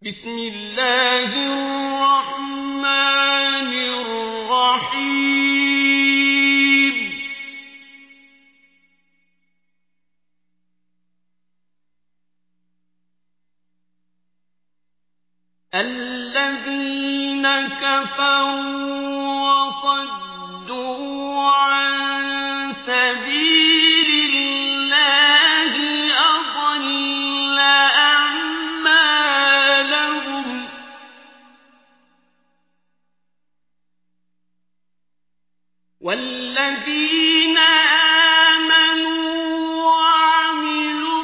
بسم الله الرحمن الرحيم الذين كفروا وصدوا عن سبيل الله أضل أعمالهم والذين آمنوا وعملوا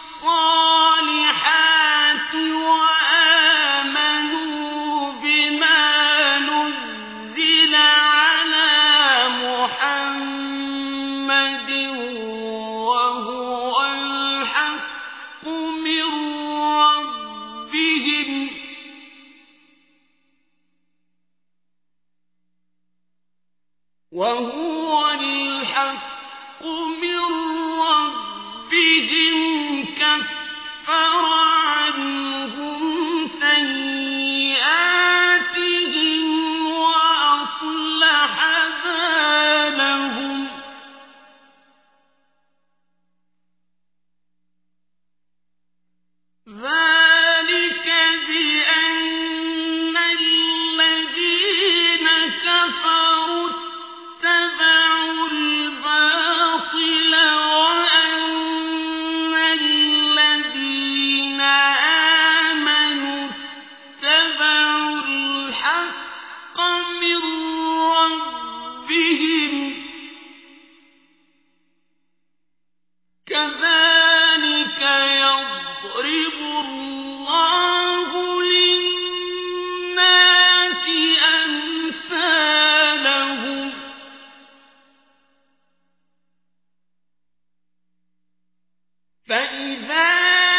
الصالحات وآمنوا بما نزل على محمد وهو الحق من ربهم كفر عنهم سيئاتهم وأصلح بالهم ذلك بأن الذين كفروا اتبعوا الباطل وأن الذين آمنوا اتبعوا الحق من ربهم كذلك يضرب الله للناس أمثالهم فإذا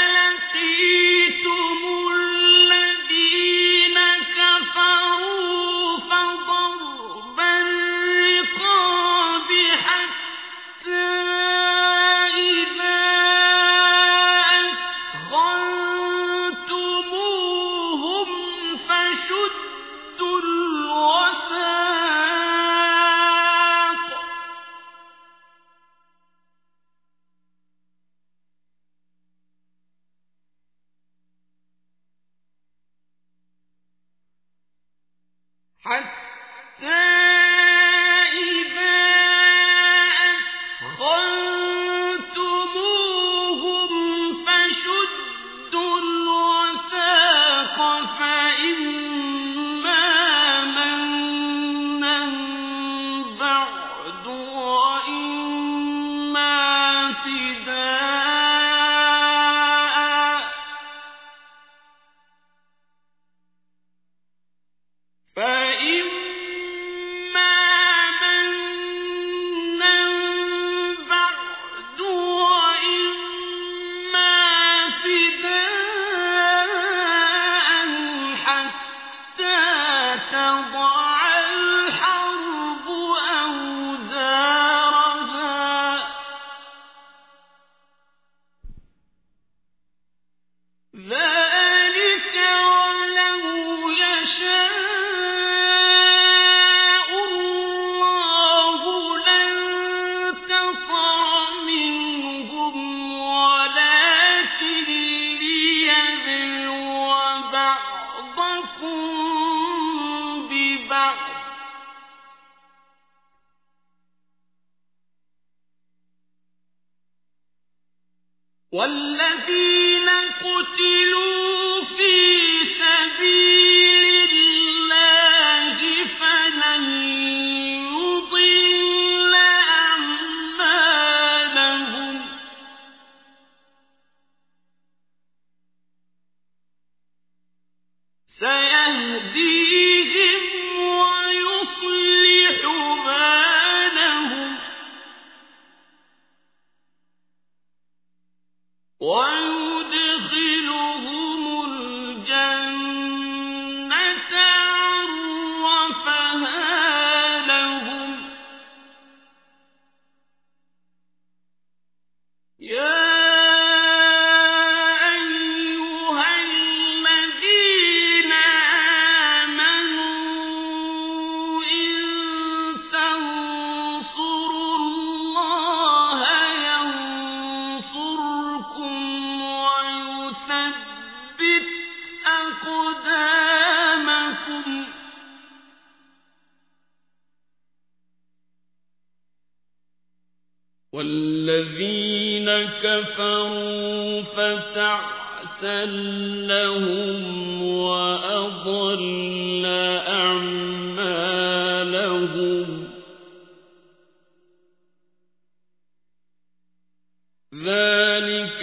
لقيتم الذين كفروا فضرب الرقاب حتى إذا أثخنتموهم فشدوا الوثاق حتى إذا أثخنتموهم فشدوا الوثاق فإما منا بعد وإما فداء حتى تضع الحرب أوزارها ذلك ولو يشاء الله لانتصر منهم ولكن ليبلو بعضكم ببعض والذين قتلوا في سبيل الله فلن يضل أعمالهم سيهديهم ويصلح بالهم والذين كفروا فتعسا لهم وأضل أعمالهم ذلك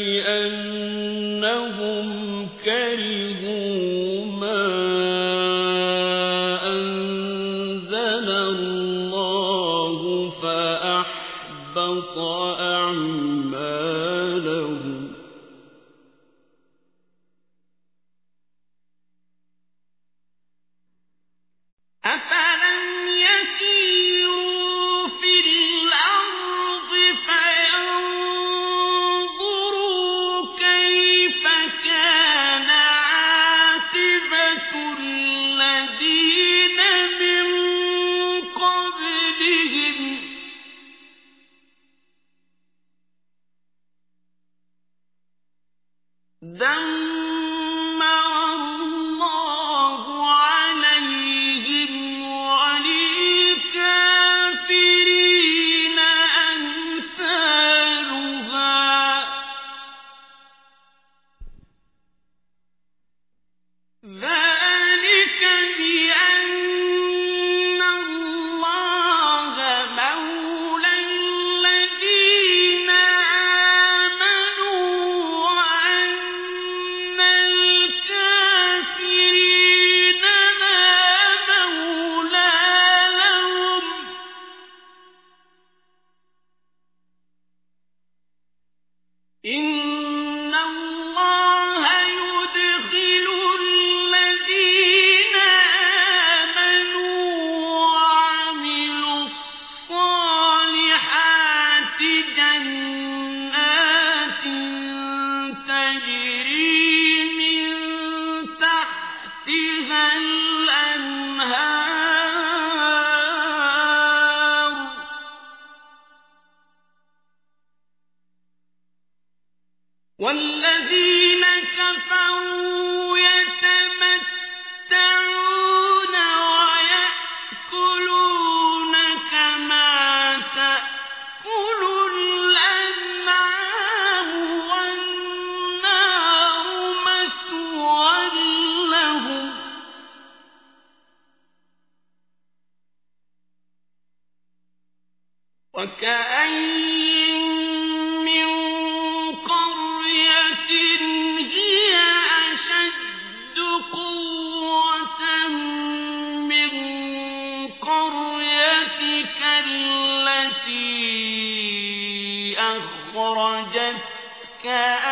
بأنهم كرهوا ما أنزل الله فأحبط أعمالهم أفلم يسيروا في الأرض فينظروا كيف كان عاقبة الذين من قبلهم دمر الله عليهم وللكافرين أمثالها ذلك بأن الله مولى الذين آمنوا وأن الكافرين لا مولى لهم إن الله يدخل الذين آمنوا وعملوا الصالحات جنات تجري من تحتها الأنهار والذين كفروا يتمتعون ويأكلون كما تأكل الأنعام والنار مثوى لهم وكأين من قرية هي أشد قوة من قريتك التي أخرجتك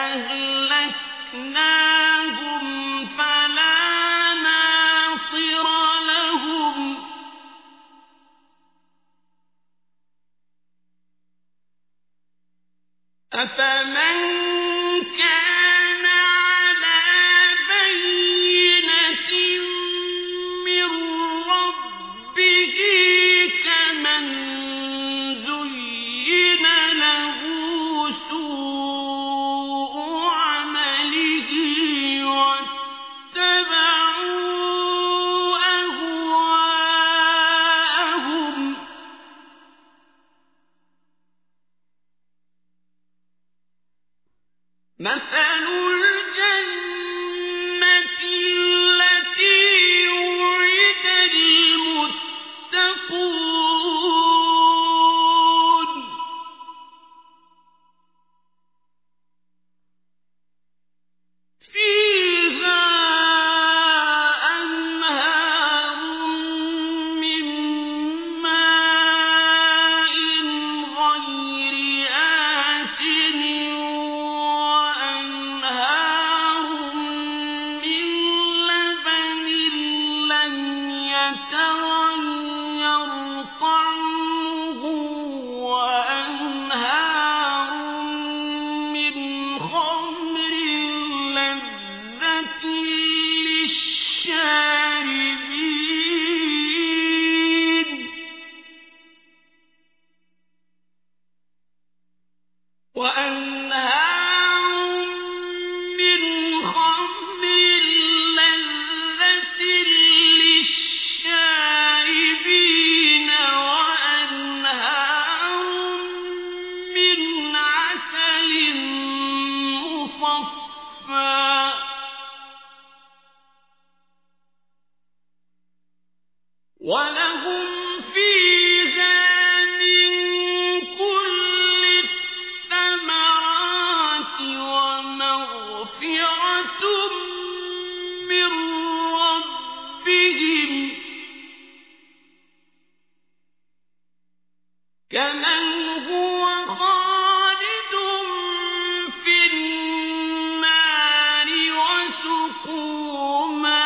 أهلكناهم فلا ناصر لهم وَلَهُمْ فِيهَا مِن كُلِّ الثَّمَرَاتِ وَمَغْفِرَةٌ مِّن رَّبِّهِمْ كَمَنْ هُوَ خَالِدٌ فِي النَّارِ وَسُقُوا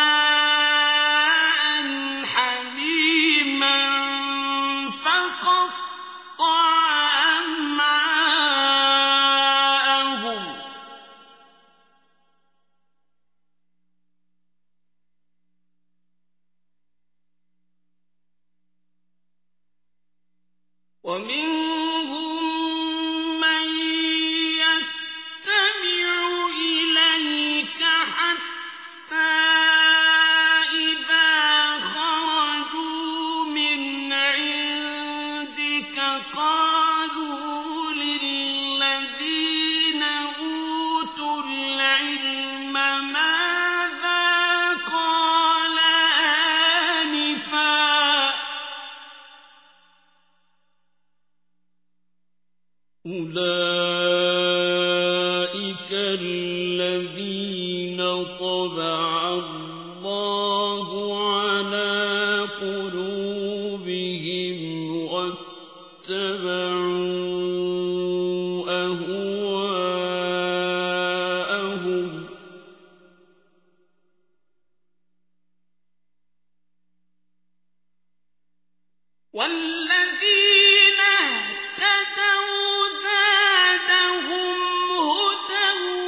مَاءً حَمِيمًا فَقَطَّعَ أَمْعَاءَهُمْ وَمِنْهُم مَّن يَسْتَمِعُ إِلَيْكَ حَتَّىٰ إِذَا خَرَجُوا مِنْ عِندِكَ قَالُوا لِلَّذِينَ أُوتُوا الْعِلْمَ مَاذَا قَالَ آنِفًا ۚ أُولَٰئِكَ الَّذِينَ طَبَعَ اللَّهُ عَلَىٰ قُلُوبِهِمْ وَاتَّبَعُوا أَهْوَاءَهُمْ ۚ وَالَّذِينَ اهْتَدَوْا زَادَهُمْ هُدًى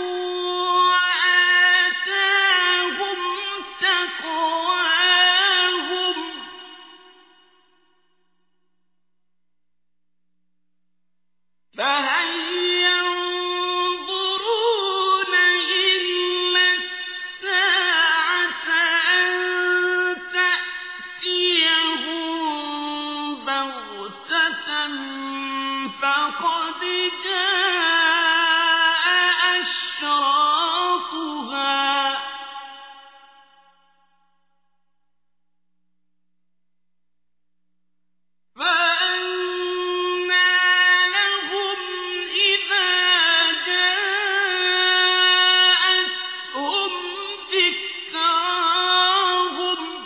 وَآتَاهُمْ تَقْوَاهُمْ ۚ فَهَلْ يَنظُرُونَ إِلَّا السَّاعَةَ أَن تَأْتِيَهُم بَغْتَةً فَقَدْ جَاءَ أَشْرَاطُهَا ۚ فَأَنَّىٰ لَهُمْ إِذَا جَاءَتْهُمْ ذِكْرَاهُمْ ۚ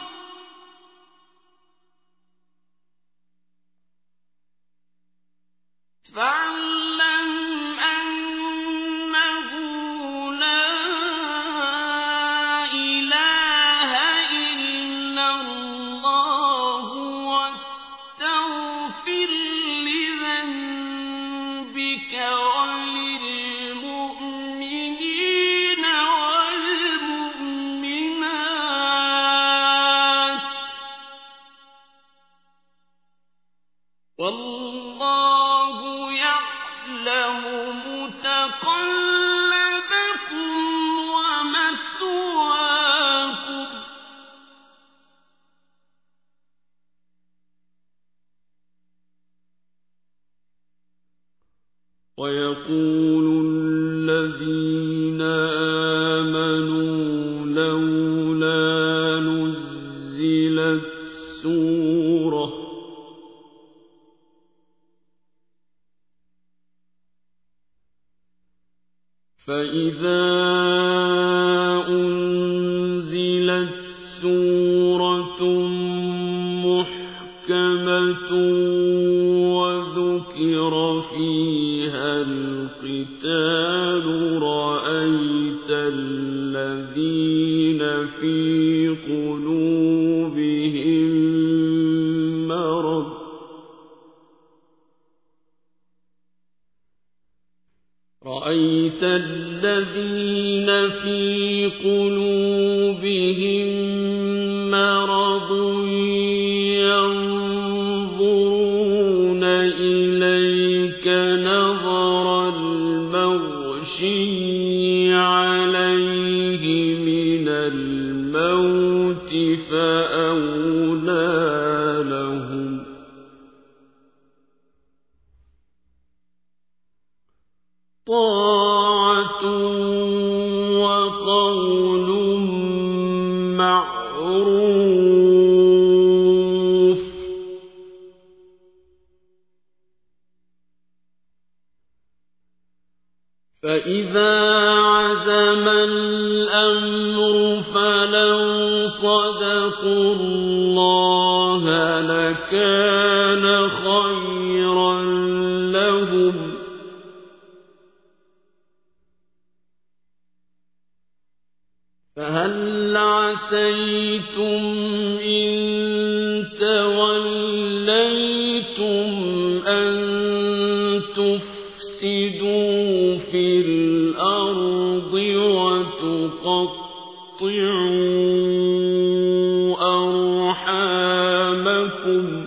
فَاعْلَمْ أَنَّهُ لَا إِلَٰهَ إِلَّا اللَّهُ وَاسْتَغْفِرْ لِذَنبِكَ وَلِلْمُؤْمِنِينَ وَالْمُؤْمِنَاتِ ۗ وَاللَّهُ يَعْلَمُ مُتَقَلَّبَكُمْ وَمَثْوَاكُمْ ۚ وَيَقُولُ الَّذِينَ آمَنُوا لَوْلَا نُزِّلَتْ سُورَةٌ ۖ فَإِذَا أُنزِلَتْ سُورَةٌ مُّحْكَمَةٌ وَذُكِرَ فِيهَا الْقِتَالُ رَأَيْتَ الَّذِينَ فِي قُلُوبِهِم مَّرَضٌ يَنظُرُونَ إِلَيْكَ نَظَرَ الْمَغْشِيِّ عَلَيْهِ مِنَ الْمَوْتِ فَأَوْلَىٰ لَهُمْ ۚ طَاعَةٌ وَقَوْلٌ مَّعْرُوفٌ فإذا عزم الأمر فلو صدقوا الله لكان خيرا لهم فهل عسيتم إن توليتم أن تفسدوا في الأرض وتقطعوا أرحامكم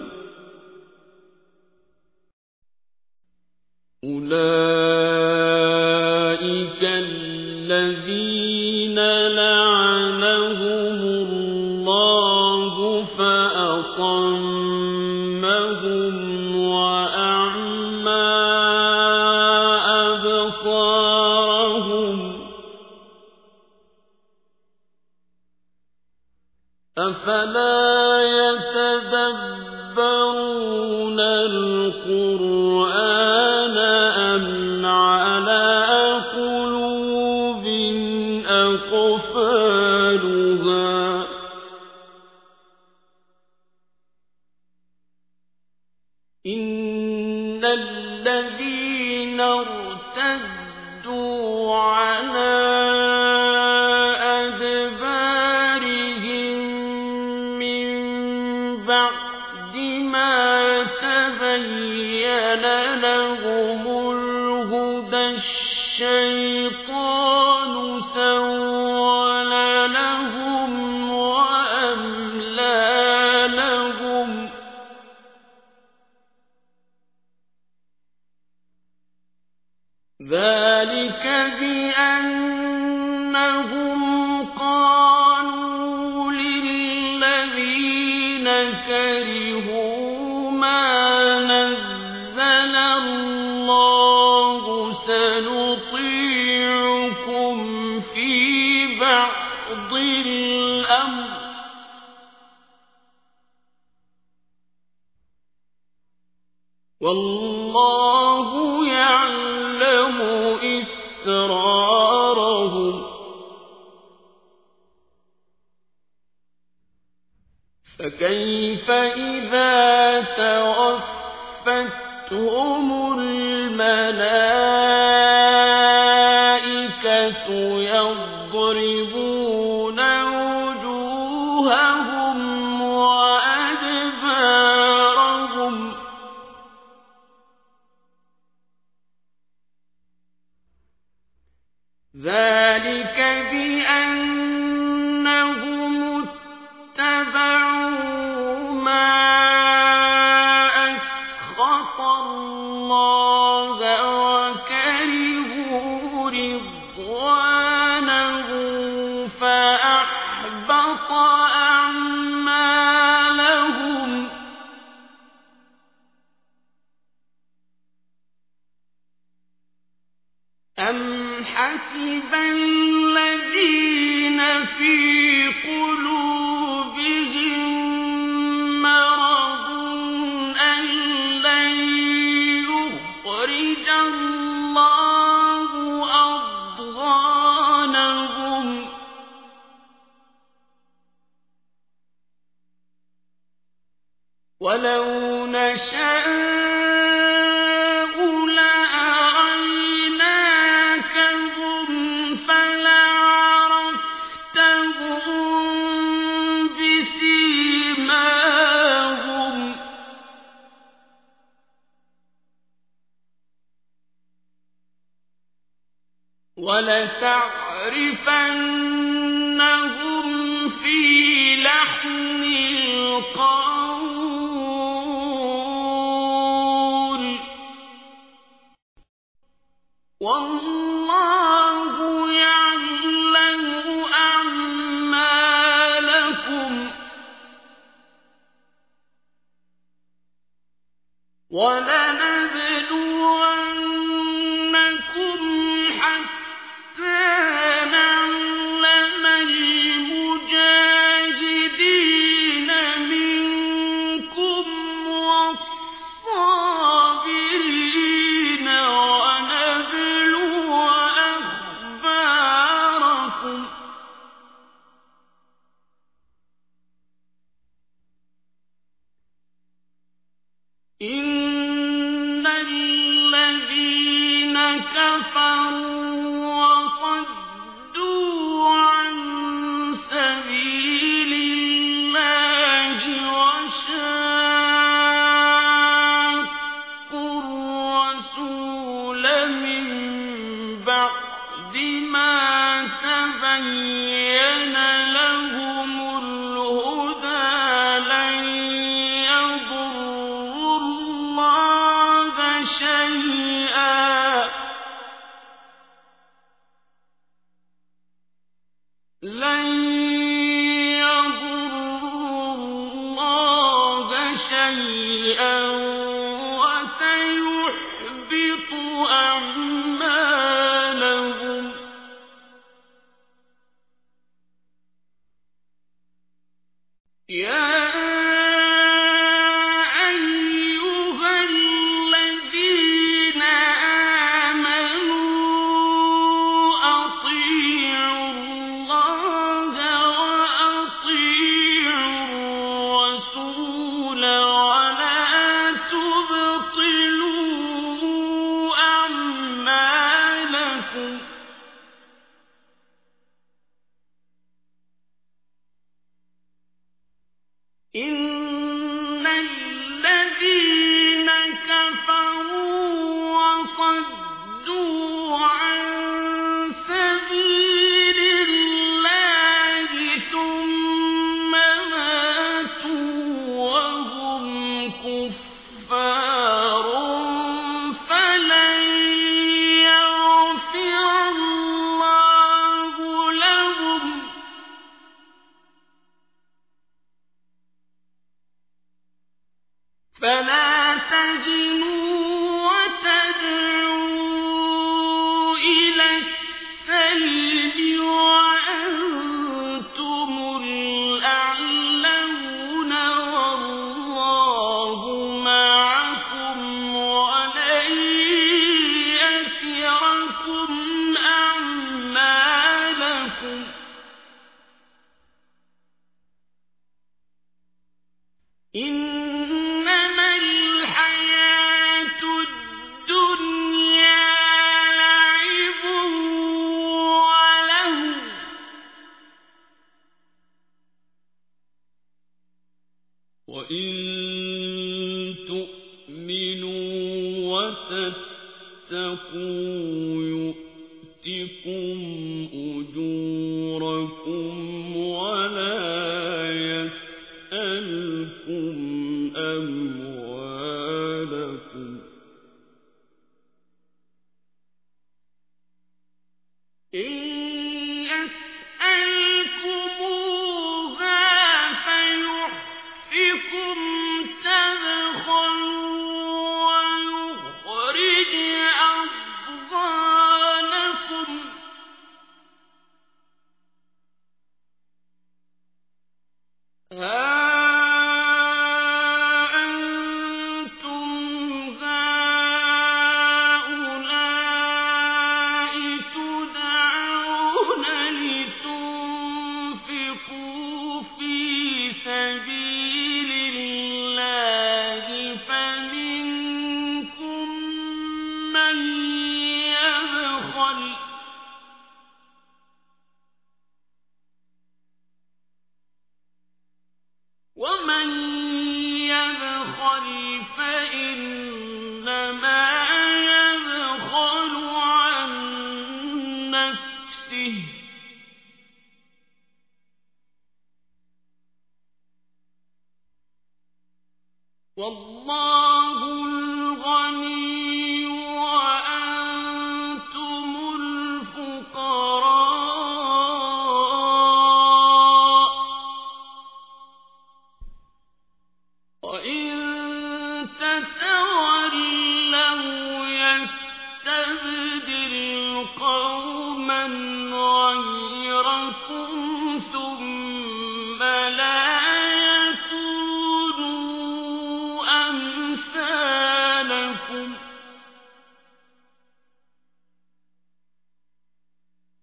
أولئك الذين لعنهم الله فأصمهم وأعمى أبصارهم أفلا يتدبرون القرآن أم على قلوب أقفالها إن الذين ارتدوا على أدبارهم من بعد ما تبين لهم الهدى الشيطان سول لهم وأملى لهم ذلك بأنهم قالوا للذين كرهوا ما نزل الله سنطيعكم في بعض الأمر والله يعلم إسرارهم فكيف إذا توفتهم الملائكة يضربون وجوههم وأدبارهم ذلك بأنهم اتبعوا ما أسخط الله وكرهوا رضوانه فأحبط أعمالهم أم حسب الذين في قلوبهم مرض أن لن يخرج الله أضغانهم ولو نشاء ولتعرفنهم في لحن القول والله يعلم أعمالكم ولنبلونكم حتى نعلم المجاهدين منكم والصابرين ونبلو إن الذين كفروا وصدوا عن سبيل الله وشاقوا الرسول من بعد ما تبين لهم الهدى لن يضروا الله شيئا وسيحبط أعمالهم يا أيها الذين آمنوا أطيعوا الله وأطيعوا الرسول ولا تبطلوا أعمالكم إن الذين كفروا وصدوا عن سبيل الله ثم ماتوا وهم كفار فلن يغفر الله لهم فلا تهنوا وتدعوا إلى السلم وأنتم الأعلون والله معكم ولن يتركم أعمالكم إنما الحياة الدنيا لعب وله وإن تؤمنوا وتتقوا يؤتكم أجوركم ولا يسألكم أموالكم إن يسألكموها فيحفكم تبخلوا ويخرج أضغانكم ها أنتم هؤلاء تدعون لتنفقوا في سبيل الله فمنكم من يبخل ومن يبخل فإنما يبخل عن نفسه والله الغني وأنتم الفقراء وإن تتولوا يستبدل قوما غيركم